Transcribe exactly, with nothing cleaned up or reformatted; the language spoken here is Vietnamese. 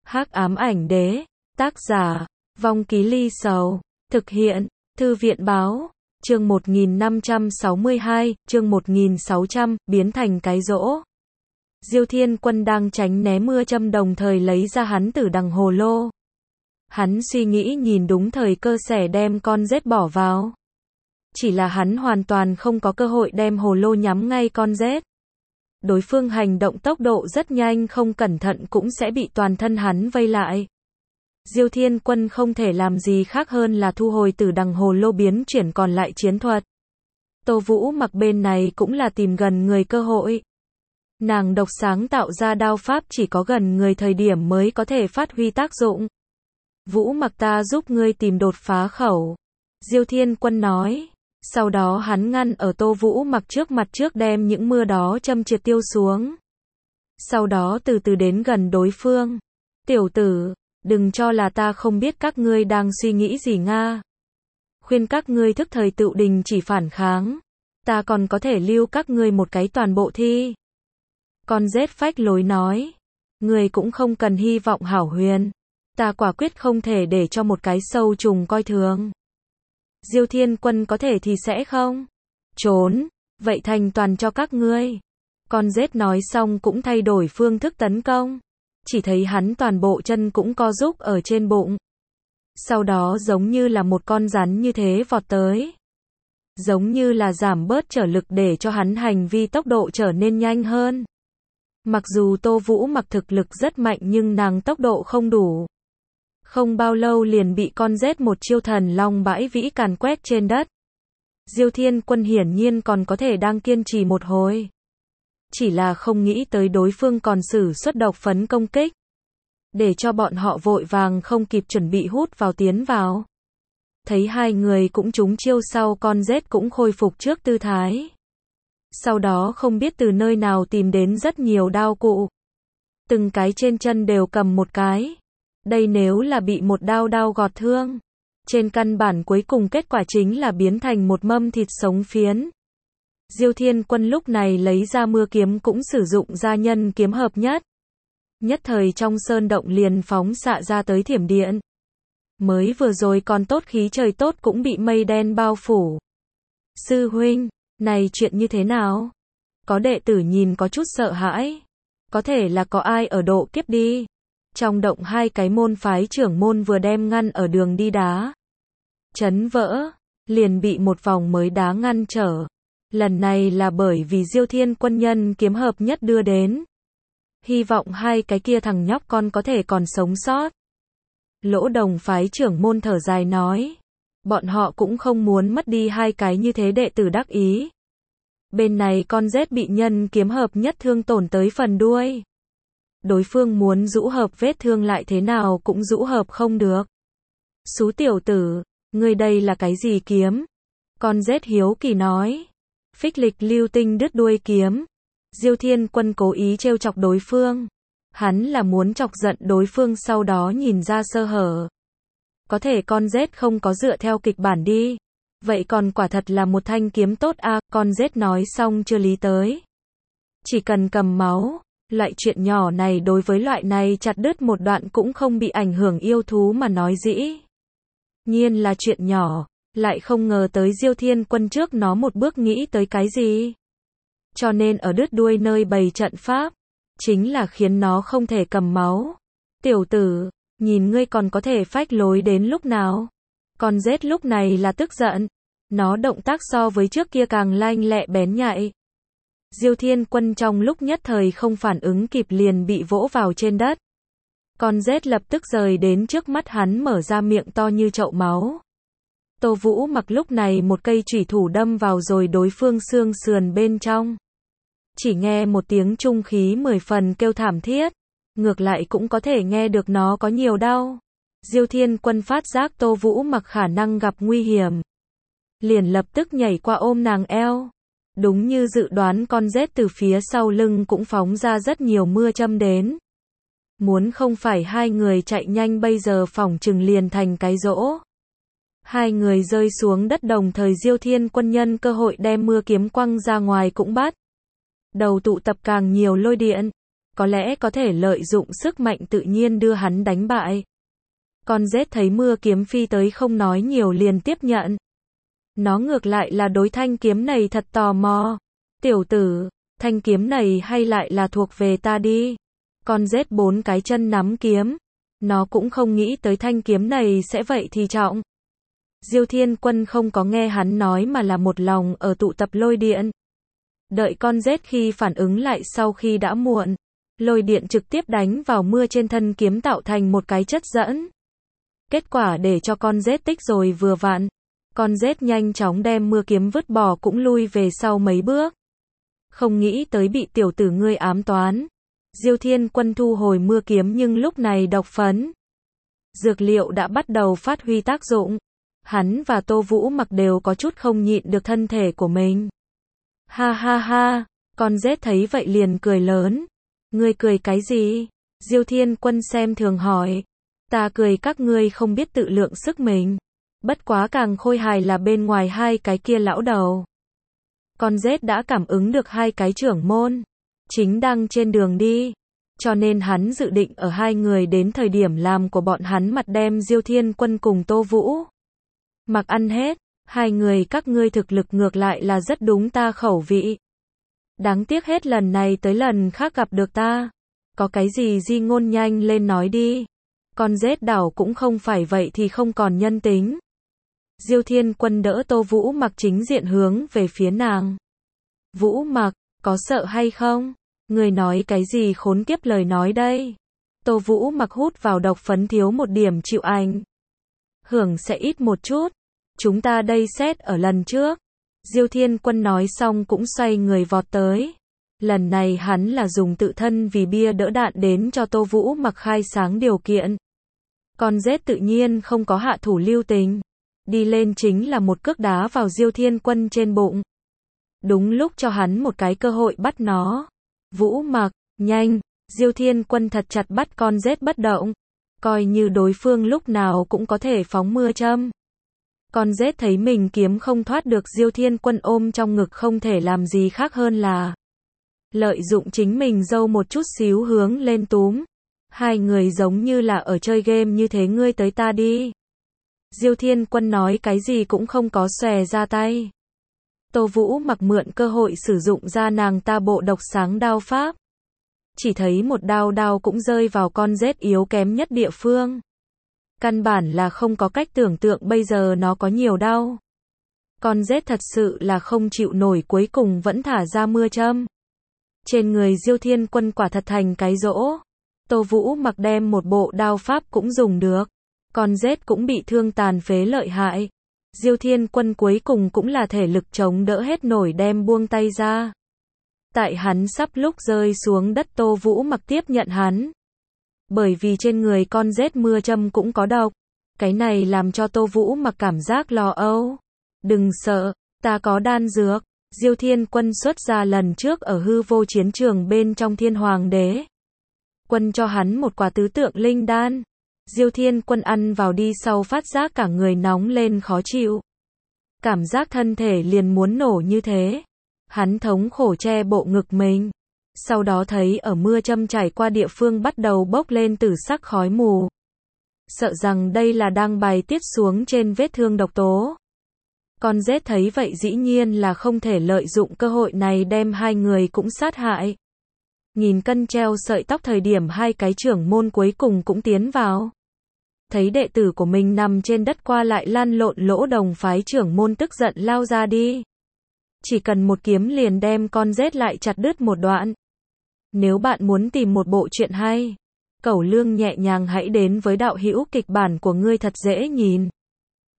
Hắc ám ảnh đế, tác giả, Vong Ký Ly Sầu, thực hiện, Thư viện báo, chương một nghìn năm trăm sáu mươi hai, chương một nghìn sáu trăm, biến thành cái rỗ. Diêu Thiên Quân đang tránh né mưa châm đồng thời lấy ra hắn tử đằng hồ lô. Hắn suy nghĩ nhìn đúng thời cơ sẽ đem con rết bỏ vào. Chỉ là hắn hoàn toàn không có cơ hội đem hồ lô nhắm ngay con rết. Đối phương hành động tốc độ rất nhanh, không cẩn thận cũng sẽ bị toàn thân hắn vây lại. Diêu Thiên Quân không thể làm gì khác hơn là thu hồi tử đằng hồ lô biến chuyển còn lại chiến thuật. Tô Vũ Mặc bên này cũng là tìm gần người cơ hội. Nàng độc sáng tạo ra đao pháp chỉ có gần người thời điểm mới có thể phát huy tác dụng. Vũ Mặc, ta giúp ngươi tìm đột phá khẩu. Diêu Thiên Quân nói. Sau đó hắn ngăn ở Tô Vũ Mặc trước mặt trước đem những mưa đó châm triệt tiêu xuống. Sau đó từ từ đến gần đối phương. Tiểu tử, đừng cho là ta không biết các ngươi đang suy nghĩ gì nga. Khuyên các ngươi thức thời tự đình chỉ phản kháng. Ta còn có thể lưu các ngươi một cái toàn bộ thi. Con rết phách lối nói. Ngươi cũng không cần hy vọng hảo huyền. Ta quả quyết không thể để cho một cái sâu trùng coi thường. Diêu Thiên Quân có thể thì sẽ không trốn, vậy thành toàn cho các ngươi. Con rết nói xong cũng thay đổi phương thức tấn công. Chỉ thấy hắn toàn bộ chân cũng co rúc ở trên bụng. Sau đó giống như là một con rắn như thế vọt tới. Giống như là giảm bớt trở lực để cho hắn hành vi tốc độ trở nên nhanh hơn. Mặc dù Tô Vũ Mặc thực lực rất mạnh nhưng nàng tốc độ không đủ. Không bao lâu liền bị con rết một chiêu thần long bãi vĩ càn quét trên đất. Diêu Thiên Quân hiển nhiên còn có thể đang kiên trì một hồi. Chỉ là không nghĩ tới đối phương còn sử xuất độc phấn công kích. Để cho bọn họ vội vàng không kịp chuẩn bị hút vào tiến vào. Thấy hai người cũng trúng chiêu sau con rết cũng khôi phục trước tư thái. Sau đó không biết từ nơi nào tìm đến rất nhiều đao cụ. Từng cái trên chân đều cầm một cái. Đây nếu là bị một đao đao gọt thương. Trên căn bản cuối cùng kết quả chính là biến thành một mâm thịt sống phiến. Diêu Thiên Quân lúc này lấy ra mưa kiếm cũng sử dụng ra nhân kiếm hợp nhất. Nhất thời trong sơn động liền phóng xạ ra tới thiểm điện. Mới vừa rồi còn tốt khí trời tốt cũng bị mây đen bao phủ. Sư huynh, này chuyện như thế nào? Có đệ tử nhìn có chút sợ hãi. Có thể là có ai ở độ kiếp đi. Trong động hai cái môn phái trưởng môn vừa đem ngăn ở đường đi đá. Chấn vỡ, liền bị một vòng mới đá ngăn trở. Lần này là bởi vì Diêu Thiên Quân nhân kiếm hợp nhất đưa đến. Hy vọng hai cái kia thằng nhóc con có thể còn sống sót. Lỗ Đồng phái trưởng môn thở dài nói. Bọn họ cũng không muốn mất đi hai cái như thế đệ tử đắc ý. Bên này con rết bị nhân kiếm hợp nhất thương tổn tới phần đuôi. Đối phương muốn rũ hợp vết thương lại thế nào cũng rũ hợp không được. Xú tiểu tử, ngươi đây là cái gì kiếm? Con rết hiếu kỳ nói. Phích lịch lưu tinh đứt đuôi kiếm. Diêu Thiên Quân cố ý trêu chọc đối phương. Hắn là muốn chọc giận đối phương sau đó nhìn ra sơ hở. Có thể con rết không có dựa theo kịch bản đi. Vậy còn quả thật là một thanh kiếm tốt a. Con rết nói xong chưa lý tới. Chỉ cần cầm máu. Loại chuyện nhỏ này đối với loại này chặt đứt một đoạn cũng không bị ảnh hưởng yêu thú mà nói dĩ. Nhiên là chuyện nhỏ, lại không ngờ tới Diêu Thiên Quân trước nó một bước nghĩ tới cái gì. Cho nên ở đứt đuôi nơi bày trận pháp, chính là khiến nó không thể cầm máu. Tiểu tử, nhìn ngươi còn có thể phách lối đến lúc nào. Con rết lúc này là tức giận. Nó động tác so với trước kia càng lanh lẹ bén nhạy. Diêu Thiên Quân trong lúc nhất thời không phản ứng kịp liền bị vỗ vào trên đất. Con rết lập tức rời đến trước mắt hắn mở ra miệng to như chậu máu. Tô Vũ Mặc lúc này một cây chủy thủ đâm vào rồi đối phương xương sườn bên trong. Chỉ nghe một tiếng trung khí mười phần kêu thảm thiết. Ngược lại cũng có thể nghe được nó có nhiều đau. Diêu Thiên Quân phát giác Tô Vũ Mặc khả năng gặp nguy hiểm. Liền lập tức nhảy qua ôm nàng eo. Đúng như dự đoán con rết từ phía sau lưng cũng phóng ra rất nhiều mưa châm đến. Muốn không phải hai người chạy nhanh bây giờ phỏng chừng liền thành cái rỗ. Hai người rơi xuống đất đồng thời Diêu Thiên Quân nhân cơ hội đem mưa kiếm quăng ra ngoài cũng bắt. Đầu tụ tập càng nhiều lôi điện. có lẽ có thể lợi dụng sức mạnh tự nhiên đưa hắn đánh bại. Con rết thấy mưa kiếm phi tới không nói nhiều liền tiếp nhận. Nó ngược lại là đối thanh kiếm này thật tò mò. Tiểu tử, thanh kiếm này hay lại là thuộc về ta đi. Con rết bốn cái chân nắm kiếm. Nó cũng không nghĩ tới thanh kiếm này sẽ vậy thì trọng. Diêu Thiên Quân không có nghe hắn nói mà là một lòng ở tụ tập lôi điện. Đợi con rết khi phản ứng lại sau khi đã muộn. Lôi điện trực tiếp đánh vào mưa trên thân kiếm tạo thành một cái chất dẫn. Kết quả để cho con rết tích rồi vừa vặn. Con rết nhanh chóng đem mưa kiếm vứt bỏ cũng lui về sau mấy bước. Không nghĩ tới bị tiểu tử ngươi ám toán. Diêu Thiên Quân thu hồi mưa kiếm nhưng lúc này độc phấn. Dược liệu đã bắt đầu phát huy tác dụng. Hắn và Tô Vũ Mặc đều có chút không nhịn được thân thể của mình. Ha ha ha, con rết thấy vậy liền cười lớn. Ngươi cười cái gì? Diêu Thiên Quân xem thường hỏi. Ta cười các ngươi không biết tự lượng sức mình. Bất quá càng khôi hài là bên ngoài hai cái kia lão đầu. Con rết đã cảm ứng được hai cái trưởng môn. Chính đang trên đường đi. Cho nên hắn dự định ở hai người đến thời điểm làm của bọn hắn mặt đem Diêu Thiên Quân cùng Tô Vũ Mặc ăn hết. Hai người các ngươi thực lực ngược lại là rất đúng ta khẩu vị. Đáng tiếc hết lần này tới lần khác gặp được ta. Có cái gì di ngôn nhanh lên nói đi. Con rết đảo cũng không phải vậy thì không còn nhân tính. Diêu Thiên Quân đỡ Tô Vũ Mặc chính diện hướng về phía nàng. Vũ Mặc, có sợ hay không? Người nói cái gì khốn kiếp lời nói đây? Tô Vũ Mặc hút vào độc phấn thiếu một điểm chịu ảnh. Hưởng sẽ ít một chút. Chúng ta đây xét ở lần trước. Diêu Thiên Quân nói xong cũng xoay người vọt tới. Lần này hắn là dùng tự thân vì bia đỡ đạn đến cho Tô Vũ Mặc khai sáng điều kiện. Con rết tự nhiên không có hạ thủ lưu tình. Đi lên chính là một cước đá vào Diêu Thiên Quân trên bụng. Đúng lúc cho hắn một cái cơ hội bắt nó. Vũ Mặc, nhanh. Diêu Thiên Quân thật chặt bắt con rết bất động. Coi như đối phương lúc nào cũng có thể phóng mưa châm. Con rết thấy mình kiếm không thoát được Diêu Thiên Quân ôm trong ngực không thể làm gì khác hơn là lợi dụng chính mình dâu một chút xíu hướng lên túm. Hai người giống như là ở chơi game như thế ngươi tới ta đi. Diêu Thiên Quân nói cái gì cũng không có xòe ra tay. Tô Vũ Mặc mượn cơ hội sử dụng ra nàng ta bộ độc sáng đao pháp. Chỉ thấy một đao đao cũng rơi vào con rết yếu kém nhất địa phương. Căn bản là không có cách tưởng tượng bây giờ nó có nhiều đau. Con rết thật sự là không chịu nổi cuối cùng vẫn thả ra mưa châm. Trên người Diêu Thiên Quân quả thật thành cái rỗ. Tô Vũ Mặc đem một bộ đao pháp cũng dùng được. Con rết cũng bị thương tàn phế lợi hại. Diêu Thiên Quân cuối cùng cũng là thể lực chống đỡ hết nổi đem buông tay ra. Tại hắn sắp lúc rơi xuống đất Tô Vũ Mặc tiếp nhận hắn. Bởi vì trên người con rết mưa châm cũng có độc. Cái này làm cho Tô Vũ Mặc cảm giác lo âu. Đừng sợ, ta có đan dược. Diêu Thiên Quân xuất ra lần trước ở hư vô chiến trường bên trong Thiên Hoàng Đế. Quân cho hắn một quả tứ tượng linh đan. Diêu Thiên Quân ăn vào đi sau phát giác cả người nóng lên khó chịu. Cảm giác thân thể liền muốn nổ như thế. Hắn thống khổ che bộ ngực mình. Sau đó thấy ở mưa châm chảy qua địa phương bắt đầu bốc lên tử sắc khói mù. Sợ rằng đây là đang bài tiết xuống trên vết thương độc tố. Con rết thấy vậy dĩ nhiên là không thể lợi dụng cơ hội này đem hai người cũng sát hại. Nhìn cân treo sợi tóc thời điểm hai cái trưởng môn cuối cùng cũng tiến vào. Thấy đệ tử của mình nằm trên đất qua lại lăn lộn lỗ đồng phái trưởng môn tức giận lao ra đi. Chỉ cần một kiếm liền đem con rết lại chặt đứt một đoạn. Nếu bạn muốn tìm một bộ truyện hay, cẩu lương nhẹ nhàng hãy đến với đạo hữu kịch bản của ngươi thật dễ nhìn.